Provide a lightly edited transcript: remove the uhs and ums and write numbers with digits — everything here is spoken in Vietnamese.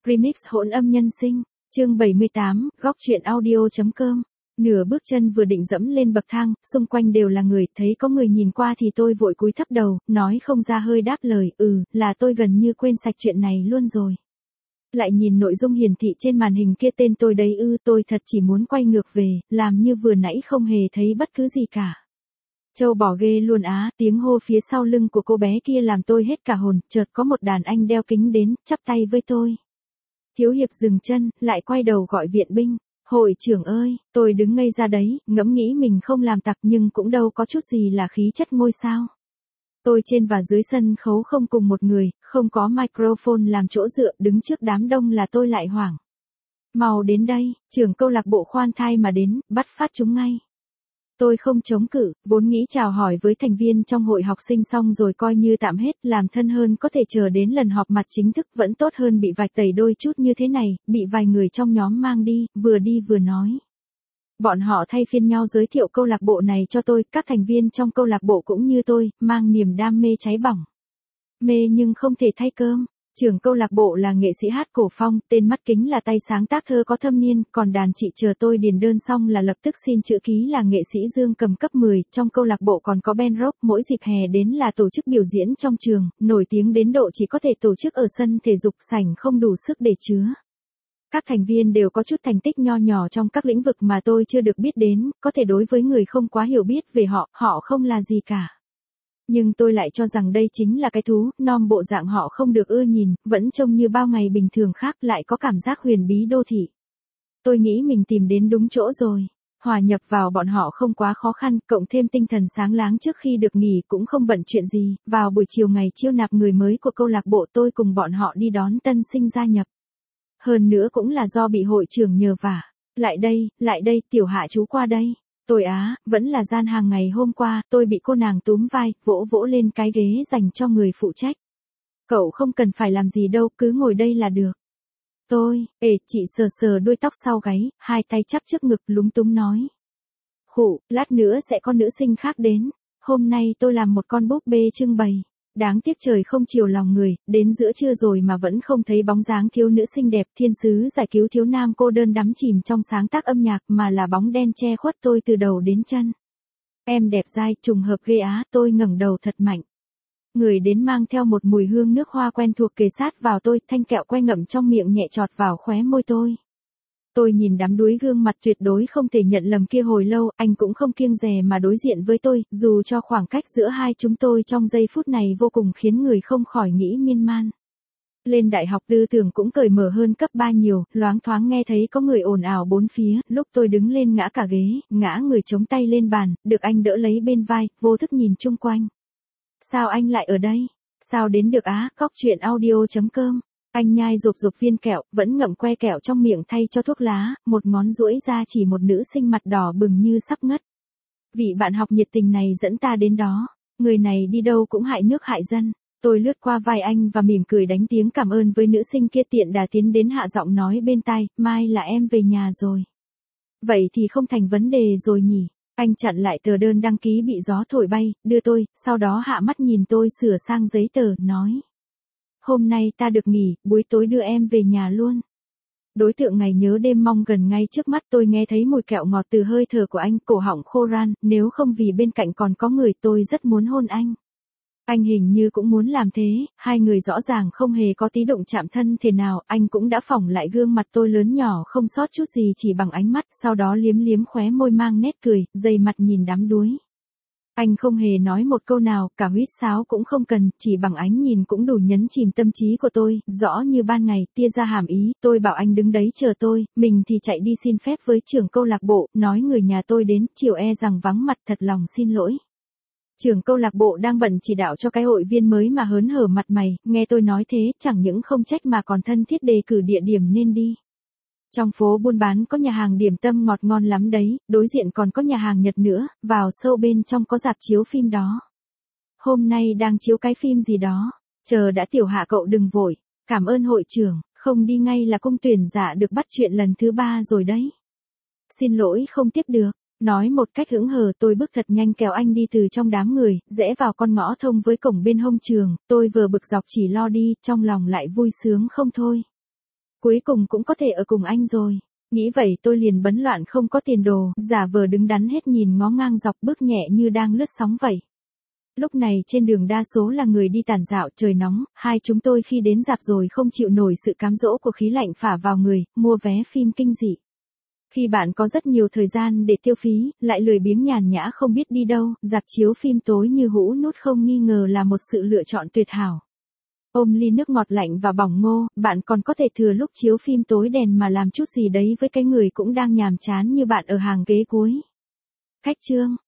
Remix hỗn âm nhân sinh, chương 78, góc truyện audio.com. Nửa bước chân vừa định dẫm lên bậc thang, xung quanh đều là người, thấy có người nhìn qua thì tôi vội cúi thấp đầu, nói không ra hơi đáp lời, là tôi gần như quên sạch chuyện này luôn rồi. Lại nhìn nội dung hiển thị trên màn hình kia tên tôi đấy tôi thật chỉ muốn quay ngược về, làm như vừa nãy không hề thấy bất cứ gì cả. Châu bò ghê luôn á, tiếng hô phía sau lưng của cô bé kia làm tôi hết cả hồn, chợt có một đàn anh đeo kính đến, chắp tay với tôi. Thiếu hiệp dừng chân, lại quay đầu gọi viện binh. Hội trưởng ơi, tôi đứng ngây ra đấy, ngẫm nghĩ mình không làm tặc nhưng cũng đâu có chút gì là khí chất ngôi sao. Tôi trên và dưới sân khấu không cùng một người, không có microphone làm chỗ dựa, đứng trước đám đông là tôi lại hoảng. Mau đến đây, trưởng câu lạc bộ khoan thai mà đến, bắt phát chúng ngay. Tôi không chống cự, vốn nghĩ chào hỏi với thành viên trong hội học sinh xong rồi coi như tạm hết, làm thân hơn có thể chờ đến lần họp mặt chính thức vẫn tốt hơn bị vạch tẩy đôi chút như thế này, bị vài người trong nhóm mang đi vừa nói. Bọn họ thay phiên nhau giới thiệu câu lạc bộ này cho tôi, các thành viên trong câu lạc bộ cũng như tôi, mang niềm đam mê cháy bỏng. Mê nhưng không thể thay cơm. Trưởng câu lạc bộ là nghệ sĩ hát cổ phong, tên Mắt Kính là tay sáng tác thơ có thâm niên, còn đàn chị chờ tôi điền đơn xong là lập tức xin chữ ký là nghệ sĩ Dương Cầm cấp 10, trong câu lạc bộ còn có band rock, mỗi dịp hè đến là tổ chức biểu diễn trong trường, nổi tiếng đến độ chỉ có thể tổ chức ở sân thể dục sảnh không đủ sức để chứa. Các thành viên đều có chút thành tích nho nhỏ trong các lĩnh vực mà tôi chưa được biết đến, có thể đối với người không quá hiểu biết về họ không là gì cả. Nhưng tôi lại cho rằng đây chính là cái thú, nom bộ dạng họ không được ưa nhìn, vẫn trông như bao ngày bình thường khác lại có cảm giác huyền bí đô thị. Tôi nghĩ mình tìm đến đúng chỗ rồi. Hòa nhập vào bọn họ không quá khó khăn, cộng thêm tinh thần sáng láng trước khi được nghỉ cũng không bận chuyện gì, vào buổi chiều ngày chiêu nạp người mới của câu lạc bộ tôi cùng bọn họ đi đón tân sinh gia nhập. Hơn nữa cũng là do bị hội trưởng nhờ vả. Lại đây, tiểu hạ chú qua đây. Tôi vẫn là gian hàng ngày hôm qua, tôi bị cô nàng túm vai, vỗ lên cái ghế dành cho người phụ trách. Cậu không cần phải làm gì đâu, cứ ngồi đây là được. Chị sờ đuôi tóc sau gáy, hai tay chắp trước ngực lúng túng nói. Lát nữa sẽ có nữ sinh khác đến. Hôm nay tôi làm một con búp bê trưng bày. Đáng tiếc trời không chiều lòng người, đến giữa trưa rồi mà vẫn không thấy bóng dáng thiếu nữ xinh đẹp thiên sứ giải cứu thiếu nam cô đơn đắm chìm trong sáng tác âm nhạc mà là bóng đen che khuất tôi từ đầu đến chân. Em đẹp dai, trùng hợp ghê á, tôi ngẩng đầu thật mạnh. Người đến mang theo một mùi hương nước hoa quen thuộc kề sát vào tôi, thanh kẹo que ngậm trong miệng nhẹ chọt vào khóe môi tôi. Tôi nhìn đám đuối gương mặt tuyệt đối không thể nhận lầm kia hồi lâu, anh cũng không kiêng dè mà đối diện với tôi, dù cho khoảng cách giữa hai chúng tôi trong giây phút này vô cùng khiến người không khỏi nghĩ miên man. Lên đại học tư tưởng cũng cởi mở hơn cấp 3 nhiều, loáng thoáng nghe thấy có người ồn ào bốn phía, lúc tôi đứng lên ngã cả ghế, ngã người chống tay lên bàn, được anh đỡ lấy bên vai, vô thức nhìn chung quanh. Sao anh lại ở đây? Sao đến được góc truyện audio.com. Anh nhai rộp viên kẹo, vẫn ngậm que kẹo trong miệng thay cho thuốc lá, một ngón duỗi ra chỉ một nữ sinh mặt đỏ bừng như sắp ngất. Vị bạn học nhiệt tình này dẫn ta đến đó, người này đi đâu cũng hại nước hại dân. Tôi lướt qua vai anh và mỉm cười đánh tiếng cảm ơn với nữ sinh kia, tiện đà tiến đến hạ giọng nói bên tai, mai là em về nhà rồi. Vậy thì không thành vấn đề rồi nhỉ. Anh chặn lại tờ đơn đăng ký bị gió thổi bay, đưa tôi, sau đó hạ mắt nhìn tôi sửa sang giấy tờ, nói. Hôm nay ta được nghỉ, buổi tối đưa em về nhà luôn. Đối tượng ngày nhớ đêm mong gần ngay trước mắt, tôi nghe thấy mùi kẹo ngọt từ hơi thở của anh, cổ họng khô ran, nếu không vì bên cạnh còn có người tôi rất muốn hôn anh. Anh hình như cũng muốn làm thế, hai người rõ ràng không hề có tí động chạm thân thể nào, anh cũng đã phỏng lại gương mặt tôi lớn nhỏ không sót chút gì chỉ bằng ánh mắt, sau đó liếm khóe môi mang nét cười, dày mặt nhìn đám đuối. Anh không hề nói một câu nào, cả huýt sáo cũng không cần, chỉ bằng ánh nhìn cũng đủ nhấn chìm tâm trí của tôi, rõ như ban ngày, tia ra hàm ý, tôi bảo anh đứng đấy chờ tôi, mình thì chạy đi xin phép với trưởng câu lạc bộ, nói người nhà tôi đến, chiều rằng vắng mặt, thật lòng xin lỗi. Trưởng câu lạc bộ đang bận chỉ đạo cho cái hội viên mới mà hớn hở mặt mày, nghe tôi nói thế, chẳng những không trách mà còn thân thiết đề cử địa điểm nên đi. Trong phố buôn bán có nhà hàng điểm tâm ngọt ngon lắm đấy, đối diện còn có nhà hàng Nhật nữa, vào sâu bên trong có rạp chiếu phim đó. Hôm nay đang chiếu cái phim gì đó, chờ đã, tiểu hạ cậu đừng vội, cảm ơn hội trưởng, không đi ngay là công tuyển giả được bắt chuyện lần thứ 3 rồi đấy. Xin lỗi không tiếp được. Nói một cách hững hờ, tôi bước thật nhanh kéo anh đi từ trong đám người, rẽ vào con ngõ thông với cổng bên hông trường, tôi vừa bực dọc chỉ lo đi, trong lòng lại vui sướng không thôi. Cuối cùng cũng có thể ở cùng anh rồi. Nghĩ vậy tôi liền bấn loạn không có tiền đồ, giả vờ đứng đắn hết nhìn ngó ngang dọc bước nhẹ như đang lướt sóng vậy. Lúc này trên đường đa số là người đi tản dạo, trời nóng, hai chúng tôi khi đến rạp rồi không chịu nổi sự cám dỗ của khí lạnh phả vào người, mua vé phim kinh dị. Khi bạn có rất nhiều thời gian để tiêu phí, lại lười biếng nhàn nhã không biết đi đâu, rạp chiếu phim tối như hũ nút không nghi ngờ là một sự lựa chọn tuyệt hảo. Ôm ly nước ngọt lạnh và bỏng ngô, bạn còn có thể thừa lúc chiếu phim tối đèn mà làm chút gì đấy với cái người cũng đang nhàm chán như bạn ở hàng ghế cuối. Khách trương.